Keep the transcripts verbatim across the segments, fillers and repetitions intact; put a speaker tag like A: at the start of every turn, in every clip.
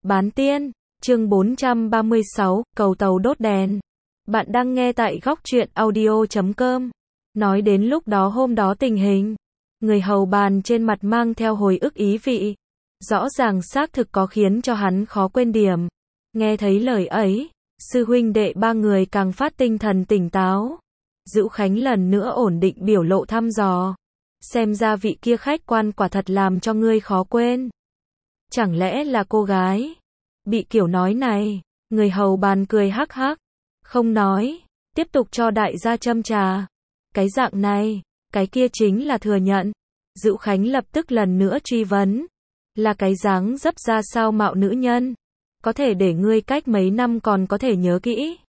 A: Bán tiên, chương bốn trăm ba mươi sáu, cầu tàu đốt đèn. Bạn đang nghe tại góc truyện audio chấm com. Nói đến lúc đó hôm đó tình hình, người hầu bàn trên mặt mang theo hồi ức ý vị. Rõ ràng xác thực có khiến cho hắn khó quên điểm. Nghe thấy lời ấy, sư huynh đệ ba người càng phát tinh thần tỉnh táo. Dữu Khánh lần nữa ổn định biểu lộ thăm dò. Xem ra vị kia khách quan quả thật làm cho ngươi khó quên. Chẳng lẽ là cô gái? Bị kiểu nói này, người hầu bàn cười hắc hắc. Không nói, tiếp tục cho đại gia châm trà. Cái dạng này, cái kia chính là thừa nhận. Dữu Khánh lập tức lần nữa truy vấn. Là cái dáng dấp ra sao mạo nữ nhân? Có thể để ngươi cách mấy năm còn có thể nhớ kỹ.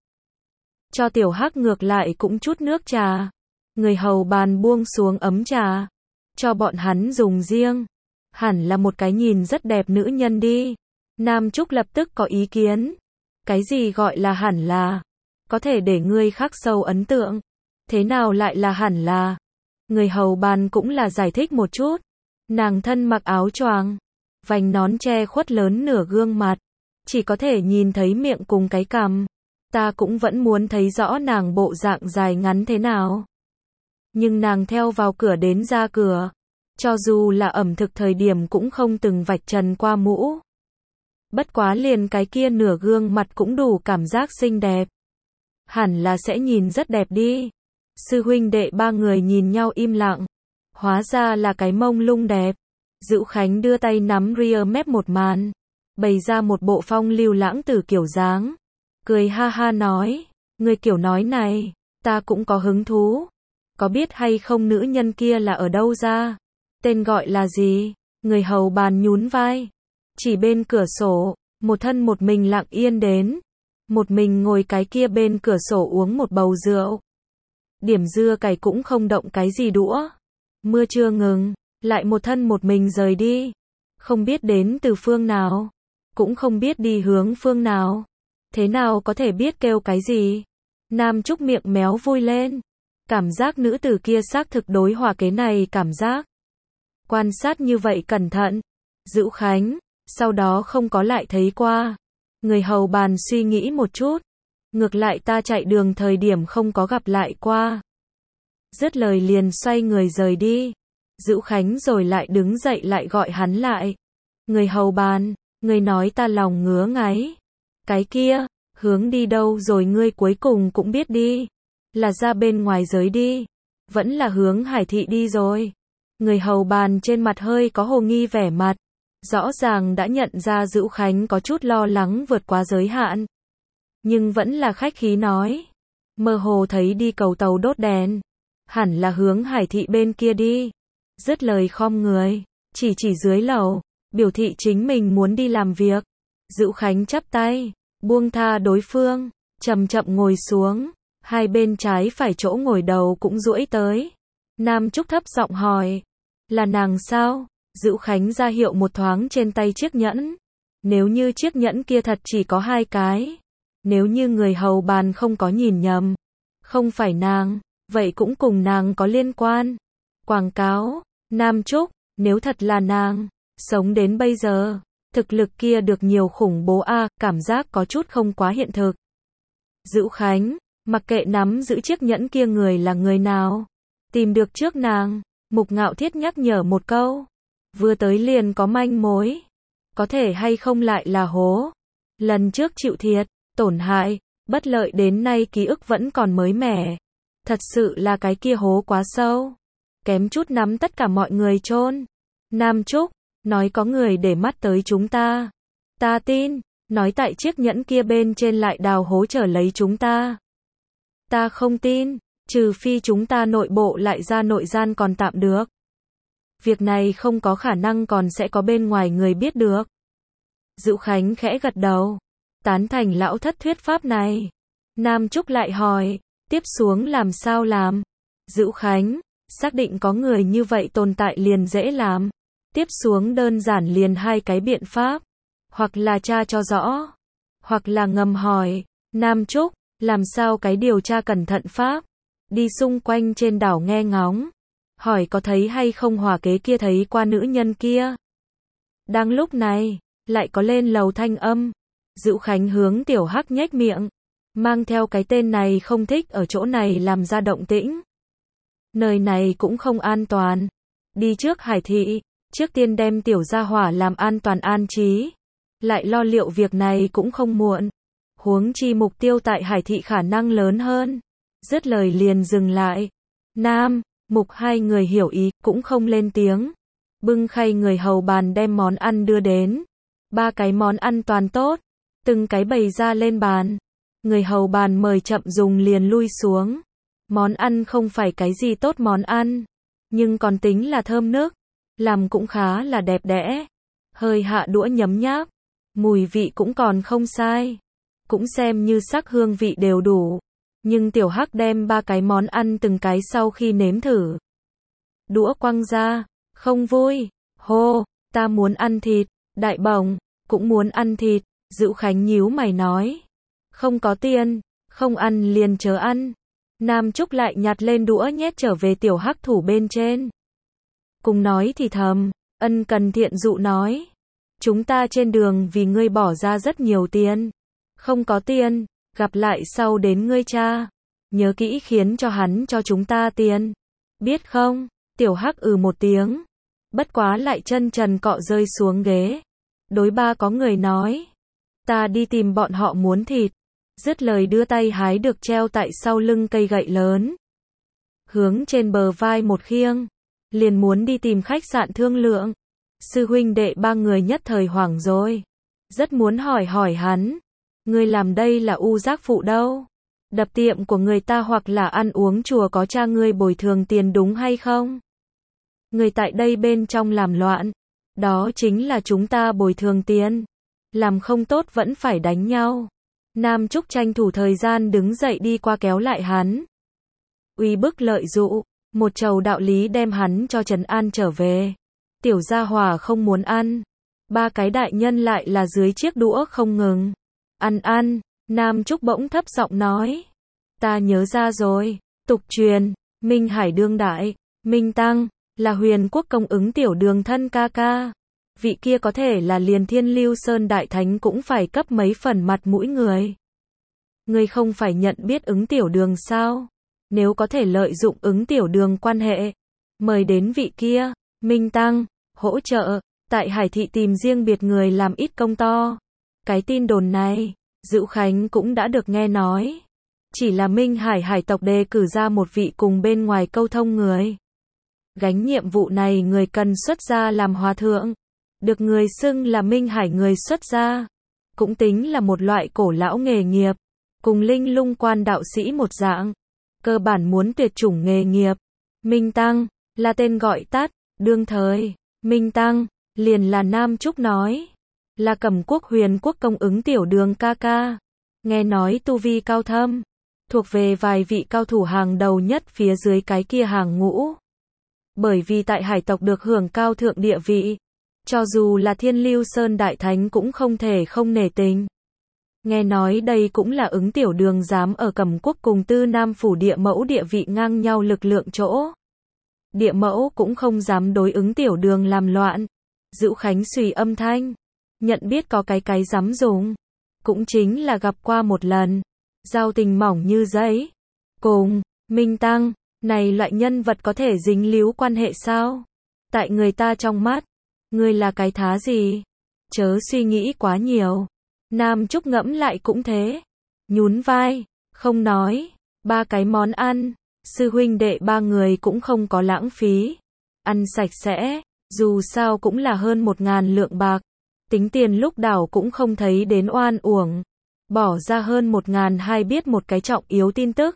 A: Cho tiểu hắc ngược lại cũng chút nước trà. Người hầu bàn buông xuống ấm trà. Cho bọn hắn dùng riêng. Hẳn là một cái nhìn rất đẹp nữ nhân đi. Nam Trúc lập tức có ý kiến. Cái gì gọi là hẳn là? Có thể để ngươi khắc sâu ấn tượng. Thế nào lại là hẳn là? Người hầu bàn cũng là giải thích một chút. Nàng thân mặc áo choàng, vành nón che khuất lớn nửa gương mặt. Chỉ có thể nhìn thấy miệng cùng cái cằm. Ta cũng vẫn muốn thấy rõ nàng bộ dạng dài ngắn thế nào. Nhưng nàng theo vào cửa đến ra cửa. Cho dù là ẩm thực thời điểm cũng không từng vạch trần qua mũ. Bất quá liền cái kia nửa gương mặt cũng đủ cảm giác xinh đẹp. Hẳn là sẽ nhìn rất đẹp đi. Sư huynh đệ ba người nhìn nhau im lặng. Hóa ra là cái mông lung đẹp. Dữu Khánh đưa tay nắm rear mép một màn. Bày ra một bộ phong lưu lãng tử kiểu dáng. Cười ha ha nói. Người kiểu nói này, ta cũng có hứng thú. Có biết hay không nữ nhân kia là ở đâu ra? Tên gọi là gì? Người hầu bàn nhún vai. Chỉ bên cửa sổ, một thân một mình lặng yên đến. Một mình ngồi cái kia bên cửa sổ uống một bầu rượu. Điểm dưa cày cũng không động cái gì đũa. Mưa chưa ngừng, lại một thân một mình rời đi. Không biết đến từ phương nào, cũng không biết đi hướng phương nào. Thế nào có thể biết kêu cái gì? Nam Trúc miệng méo vui lên. Cảm giác nữ tử kia xác thực đối hòa kế này cảm giác. Quan sát như vậy cẩn thận. Dữu Khánh, sau đó không có lại thấy qua. Người hầu bàn suy nghĩ một chút. Ngược lại ta chạy đường thời điểm không có gặp lại qua. Dứt lời liền xoay người rời đi. Dữu Khánh rồi lại đứng dậy lại gọi hắn lại. Người hầu bàn, người nói ta lòng ngứa ngáy. Cái kia, hướng đi đâu rồi ngươi cuối cùng cũng biết đi. Là ra bên ngoài giới đi. Vẫn là hướng Hải thị đi rồi. Người hầu bàn trên mặt hơi có hồ nghi vẻ mặt. Rõ ràng đã nhận ra Dữu Khánh có chút lo lắng vượt quá giới hạn. Nhưng vẫn là khách khí nói. Mơ hồ thấy đi cầu tàu đốt đèn. Hẳn là hướng Hải thị bên kia đi. Dứt lời khom người. Chỉ chỉ dưới lầu. Biểu thị chính mình muốn đi làm việc. Dữu Khánh chắp tay. Buông tha đối phương. Chậm chậm ngồi xuống. Hai bên trái phải chỗ ngồi đầu cũng duỗi tới. Nam Trúc thấp giọng hỏi. Là nàng sao? Dữu Khánh ra hiệu một thoáng trên tay chiếc nhẫn. Nếu như chiếc nhẫn kia thật chỉ có hai cái. Nếu như người hầu bàn không có nhìn nhầm. Không phải nàng, vậy cũng cùng nàng có liên quan. Quảng cáo, Nam Trúc, nếu thật là nàng, sống đến bây giờ, thực lực kia được nhiều khủng bố a, à, cảm giác có chút không quá hiện thực. Dữu Khánh, mặc kệ nắm giữ chiếc nhẫn kia người là người nào. Tìm được trước nàng, Mục Ngạo Thiết nhắc nhở một câu. Vừa tới liền có manh mối. Có thể hay không lại là hố. Lần trước chịu thiệt, tổn hại, bất lợi đến nay ký ức vẫn còn mới mẻ. Thật sự là cái kia hố quá sâu. Kém chút nắm tất cả mọi người chôn. Nam Trúc, nói có người để mắt tới chúng ta. Ta tin, nói tại chiếc nhẫn kia bên trên lại đào hố trở lấy chúng ta. Ta không tin, trừ phi chúng ta nội bộ lại ra nội gian còn tạm được. Việc này không có khả năng còn sẽ có bên ngoài người biết được. Dữu Khánh khẽ gật đầu. Tán thành lão thất thuyết pháp này. Nam Trúc lại hỏi. Tiếp xuống làm sao làm? Dữu Khánh, xác định có người như vậy tồn tại liền dễ làm. Tiếp xuống đơn giản liền hai cái biện pháp. Hoặc là tra cho rõ. Hoặc là ngầm hỏi. Nam Trúc, làm sao cái điều tra cẩn thận pháp? Đi xung quanh trên đảo nghe ngóng. Hỏi có thấy hay không hòa kế kia thấy qua nữ nhân kia. Đang lúc này, lại có lên lầu thanh âm. Dữu Khánh hướng Tiểu Hắc nhếch miệng, mang theo cái tên này không thích ở chỗ này làm ra động tĩnh. Nơi này cũng không an toàn. Đi trước Hải thị, trước tiên đem tiểu gia hỏa làm an toàn an trí. Lại lo liệu việc này cũng không muộn. Huống chi mục tiêu tại Hải thị khả năng lớn hơn. Dứt lời liền dừng lại. Nam, Mục hai người hiểu ý, cũng không lên tiếng. Bưng khay người hầu bàn đem món ăn đưa đến. Ba cái món ăn toàn tốt. Từng cái bày ra lên bàn. Người hầu bàn mời chậm dùng liền lui xuống. Món ăn không phải cái gì tốt món ăn. Nhưng còn tính là thơm nước. Làm cũng khá là đẹp đẽ. Hơi hạ đũa nhấm nháp. Mùi vị cũng còn không sai. Cũng xem như sắc hương vị đều đủ. Nhưng Tiểu Hắc đem ba cái món ăn từng cái sau khi nếm thử. Đũa quăng ra. Không vui. Hô, ta muốn ăn thịt. Đại Bổng, cũng muốn ăn thịt. Dữu Khánh nhíu mày nói. Không có tiền. Không ăn liền chớ ăn. Nam Trúc lại nhặt lên đũa nhét trở về Tiểu Hắc thủ bên trên. Cùng nói thì thầm. Ân cần thiện dụ nói. Chúng ta trên đường vì ngươi bỏ ra rất nhiều tiền. Không có tiền, gặp lại sau đến ngươi cha. Nhớ kỹ khiến cho hắn cho chúng ta tiền. Biết không? Tiểu Hắc ừ một tiếng. Bất quá lại chân trần cọ rơi xuống ghế. Đối ba có người nói. Ta đi tìm bọn họ muốn thịt. Dứt lời đưa tay hái được treo tại sau lưng cây gậy lớn. Hướng trên bờ vai một khiêng. Liền muốn đi tìm khách sạn thương lượng. Sư huynh đệ ba người nhất thời hoảng rồi. Rất muốn hỏi hỏi hắn. Ngươi làm đây là u giác phụ đâu? Đập tiệm của người ta hoặc là ăn uống chùa có cha ngươi bồi thường tiền đúng hay không? Người tại đây bên trong làm loạn. Đó chính là chúng ta bồi thường tiền. Làm không tốt vẫn phải đánh nhau. Nam Trúc tranh thủ thời gian đứng dậy đi qua kéo lại hắn. Uy bức lợi dụ. Một trầu đạo lý đem hắn cho trấn an trở về. Tiểu gia hỏa không muốn ăn. Ba cái đại nhân lại là dưới chiếc đũa không ngừng. Ăn ăn, Nam Trúc bỗng thấp giọng nói. Ta nhớ ra rồi, tục truyền, Minh Hải đương đại, Minh Tăng, là Huyền Quốc công ứng tiểu đường thân ca ca. Vị kia có thể là liền Thiên Lưu Sơn đại thánh cũng phải cấp mấy phần mặt mũi người. Ngươi không phải nhận biết ứng tiểu đường sao? Nếu có thể lợi dụng ứng tiểu đường quan hệ, mời đến vị kia, Minh Tăng, hỗ trợ, tại Hải thị tìm riêng biệt người làm ít công to. Cái tin đồn này, Dữu Khánh cũng đã được nghe nói. Chỉ là Minh Hải hải tộc đề cử ra một vị cùng bên ngoài câu thông người. Gánh nhiệm vụ này người cần xuất gia làm hòa thượng. Được người xưng là Minh Hải người xuất gia. Cũng tính là một loại cổ lão nghề nghiệp. Cùng linh lung quan đạo sĩ một dạng. Cơ bản muốn tuyệt chủng nghề nghiệp. Minh Tăng, là tên gọi tắt, đương thời. Minh Tăng, liền là Nam Trúc nói. Là Cẩm Quốc Huyền Quốc công ứng tiểu đường ca ca. Nghe nói tu vi cao thâm. Thuộc về vài vị cao thủ hàng đầu nhất phía dưới cái kia hàng ngũ. Bởi vì tại hải tộc được hưởng cao thượng địa vị. Cho dù là Thiên Lưu Sơn đại thánh cũng không thể không nể tình. Nghe nói đây cũng là ứng tiểu đường dám ở Cẩm Quốc cùng Tư Nam phủ địa mẫu địa vị ngang nhau lực lượng chỗ. Địa mẫu cũng không dám đối ứng tiểu đường làm loạn. Dữu Khánh suy âm thanh. Nhận biết có cái cái dám dùng. Cũng chính là gặp qua một lần. Giao tình mỏng như giấy. Cùng, Minh Tăng, này loại nhân vật có thể dính líu quan hệ sao? Tại người ta trong mắt, ngươi là cái thá gì? Chớ suy nghĩ quá nhiều. Nam Trúc ngẫm lại cũng thế. Nhún vai, không nói. Ba cái món ăn, sư huynh đệ ba người cũng không có lãng phí. Ăn sạch sẽ, dù sao cũng là hơn một ngàn lượng bạc. Tính tiền lúc đảo cũng không thấy đến oan uổng. Bỏ ra hơn một ngàn hai biết một cái trọng yếu tin tức.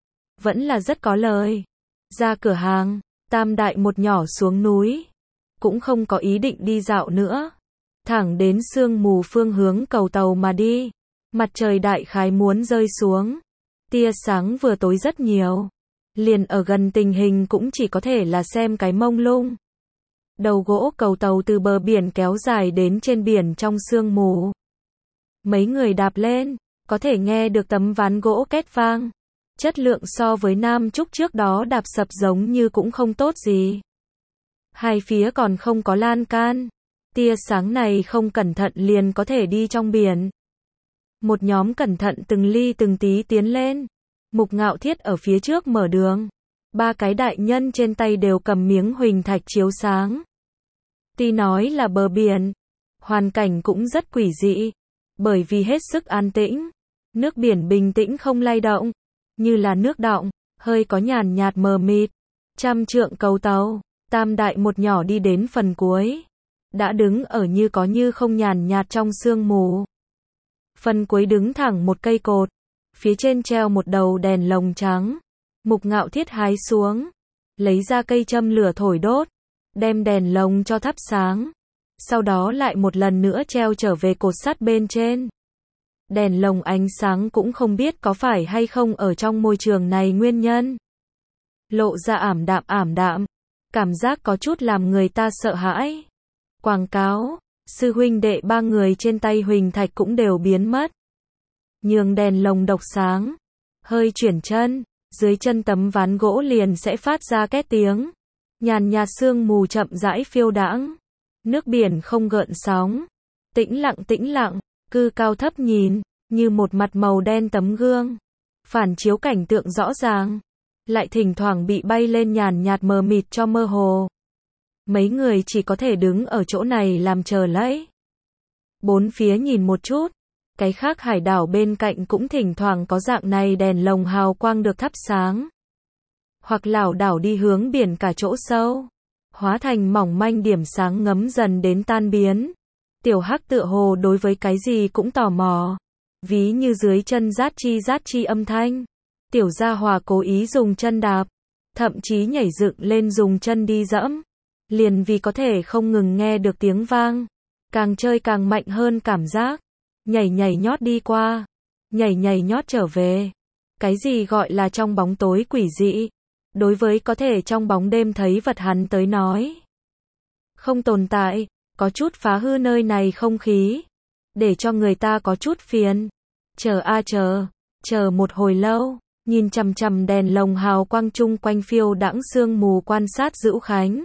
A: Vẫn là rất có lời. Ra cửa hàng, tam đại một nhỏ xuống núi. Cũng không có ý định đi dạo nữa. Thẳng đến sương mù phương hướng cầu tàu mà đi. Mặt trời đại khái muốn rơi xuống. Tia sáng vừa tối rất nhiều. Liền ở gần tình hình cũng chỉ có thể là xem cái mông lung. Đầu gỗ cầu tàu từ bờ biển kéo dài đến trên biển trong sương mù. Mấy người đạp lên, có thể nghe được tấm ván gỗ két vang. Chất lượng so với Nam Trúc trước đó đạp sập giống như cũng không tốt gì. Hai phía còn không có lan can. Tia sáng này không cẩn thận liền có thể đi trong biển. Một nhóm cẩn thận từng ly từng tí tiến lên. Mục Ngạo Thiết ở phía trước mở đường. Ba cái đại nhân trên tay đều cầm miếng huỳnh thạch chiếu sáng. Tuy nói là bờ biển, hoàn cảnh cũng rất quỷ dị, bởi vì hết sức an tĩnh. Nước biển bình tĩnh không lay động, như là nước đọng, hơi có nhàn nhạt mờ mịt. Trăm trượng cầu tàu, tam đại một nhỏ đi đến phần cuối. Đã đứng ở như có như không nhàn nhạt trong sương mù. Phần cuối đứng thẳng một cây cột, phía trên treo một đầu đèn lồng trắng. Mục Ngạo Thiết hái xuống, lấy ra cây châm lửa thổi đốt, đem đèn lồng cho thắp sáng. Sau đó lại một lần nữa treo trở về cột sắt bên trên. Đèn lồng ánh sáng cũng không biết có phải hay không ở trong môi trường này nguyên nhân. Lộ ra ảm đạm ảm đạm, cảm giác có chút làm người ta sợ hãi. Quảng cáo, sư huynh đệ ba người trên tay huỳnh thạch cũng đều biến mất. Nhường đèn lồng độc sáng, hơi chuyển chân, dưới chân tấm ván gỗ liền sẽ phát ra két tiếng. Nhàn nhạt sương mù chậm rãi phiêu đãng. Nước biển không gợn sóng, tĩnh lặng tĩnh lặng, cư cao thấp nhìn, như một mặt màu đen tấm gương, phản chiếu cảnh tượng rõ ràng, lại thỉnh thoảng bị bay lên nhàn nhạt mờ mịt cho mơ hồ. Mấy người chỉ có thể đứng ở chỗ này làm chờ lấy. Bốn phía nhìn một chút, cái khác hải đảo bên cạnh cũng thỉnh thoảng có dạng này đèn lồng hào quang được thắp sáng. Hoặc lảo đảo đi hướng biển cả chỗ sâu, hóa thành mỏng manh điểm sáng ngấm dần đến tan biến. Tiểu Hắc tựa hồ đối với cái gì cũng tò mò, ví như dưới chân rát chi rát chi âm thanh. Tiểu Gia Hòa cố ý dùng chân đạp, thậm chí nhảy dựng lên dùng chân đi dẫm, liền vì có thể không ngừng nghe được tiếng vang. Càng chơi càng mạnh hơn cảm giác, nhảy nhảy nhót đi qua, nhảy nhảy nhót trở về. Cái gì gọi là trong bóng tối quỷ dị? Đối với có thể trong bóng đêm thấy vật hắn tới nói, không tồn tại, có chút phá hư nơi này không khí, để cho người ta có chút phiền. Chờ a chờ, chờ một hồi lâu, nhìn chằm chằm đèn lồng hào quang chung quanh phiêu đãng sương mù quan sát Dữu Khánh.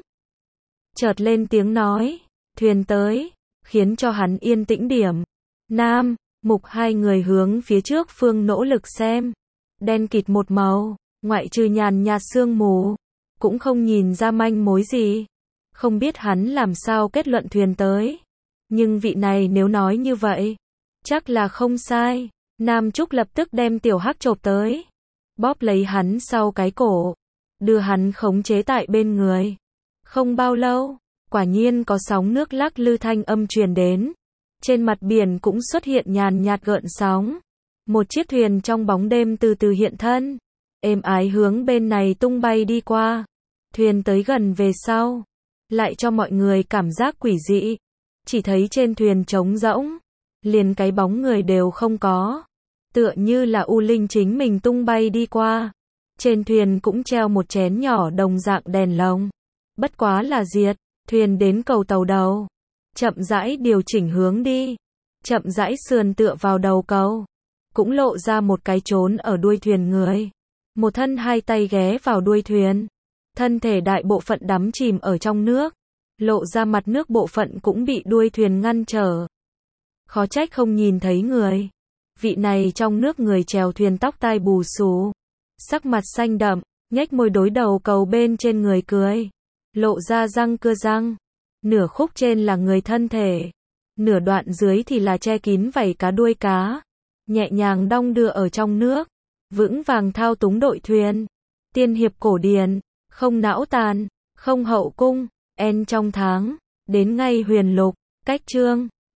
A: Chợt lên tiếng nói, thuyền tới, khiến cho hắn yên tĩnh điểm. Nam, Mục hai người hướng phía trước phương nỗ lực xem. Đen kịt một màu, ngoại trừ nhàn nhạt sương mù, cũng không nhìn ra manh mối gì. Không biết hắn làm sao kết luận thuyền tới. Nhưng vị này nếu nói như vậy, chắc là không sai. Nam Trúc lập tức đem Tiểu Hắc chộp tới, bóp lấy hắn sau cái cổ, đưa hắn khống chế tại bên người. Không bao lâu, quả nhiên có sóng nước lắc lư thanh âm truyền đến. Trên mặt biển cũng xuất hiện nhàn nhạt gợn sóng. Một chiếc thuyền trong bóng đêm từ từ hiện thân, êm ái hướng bên này tung bay đi qua. Thuyền tới gần về sau, lại cho mọi người cảm giác quỷ dị. Chỉ thấy trên thuyền trống rỗng, liền cái bóng người đều không có, tựa như là u linh chính mình tung bay đi qua. Trên thuyền cũng treo một chén nhỏ đồng dạng đèn lồng, bất quá là diệt. Thuyền đến cầu tàu đầu, chậm rãi điều chỉnh hướng đi, chậm rãi sườn tựa vào đầu cầu, cũng lộ ra một cái trốn ở đuôi thuyền người. Một thân hai tay ghé vào đuôi thuyền, thân thể đại bộ phận đắm chìm ở trong nước, lộ ra mặt nước bộ phận cũng bị đuôi thuyền ngăn trở. Khó trách không nhìn thấy người. Vị này trong nước người chèo thuyền tóc tai bù xù, sắc mặt xanh đậm, nhếch môi đối đầu cầu bên trên người cười, lộ ra răng cưa răng. Nửa khúc trên là người thân thể, nửa đoạn dưới thì là che kín vảy cá đuôi cá, nhẹ nhàng đong đưa ở trong nước, vững vàng thao túng đội thuyền. Tiên hiệp cổ điển, không não tàn, không hậu cung, en trong tháng, đến ngay huyền lục, cách chương.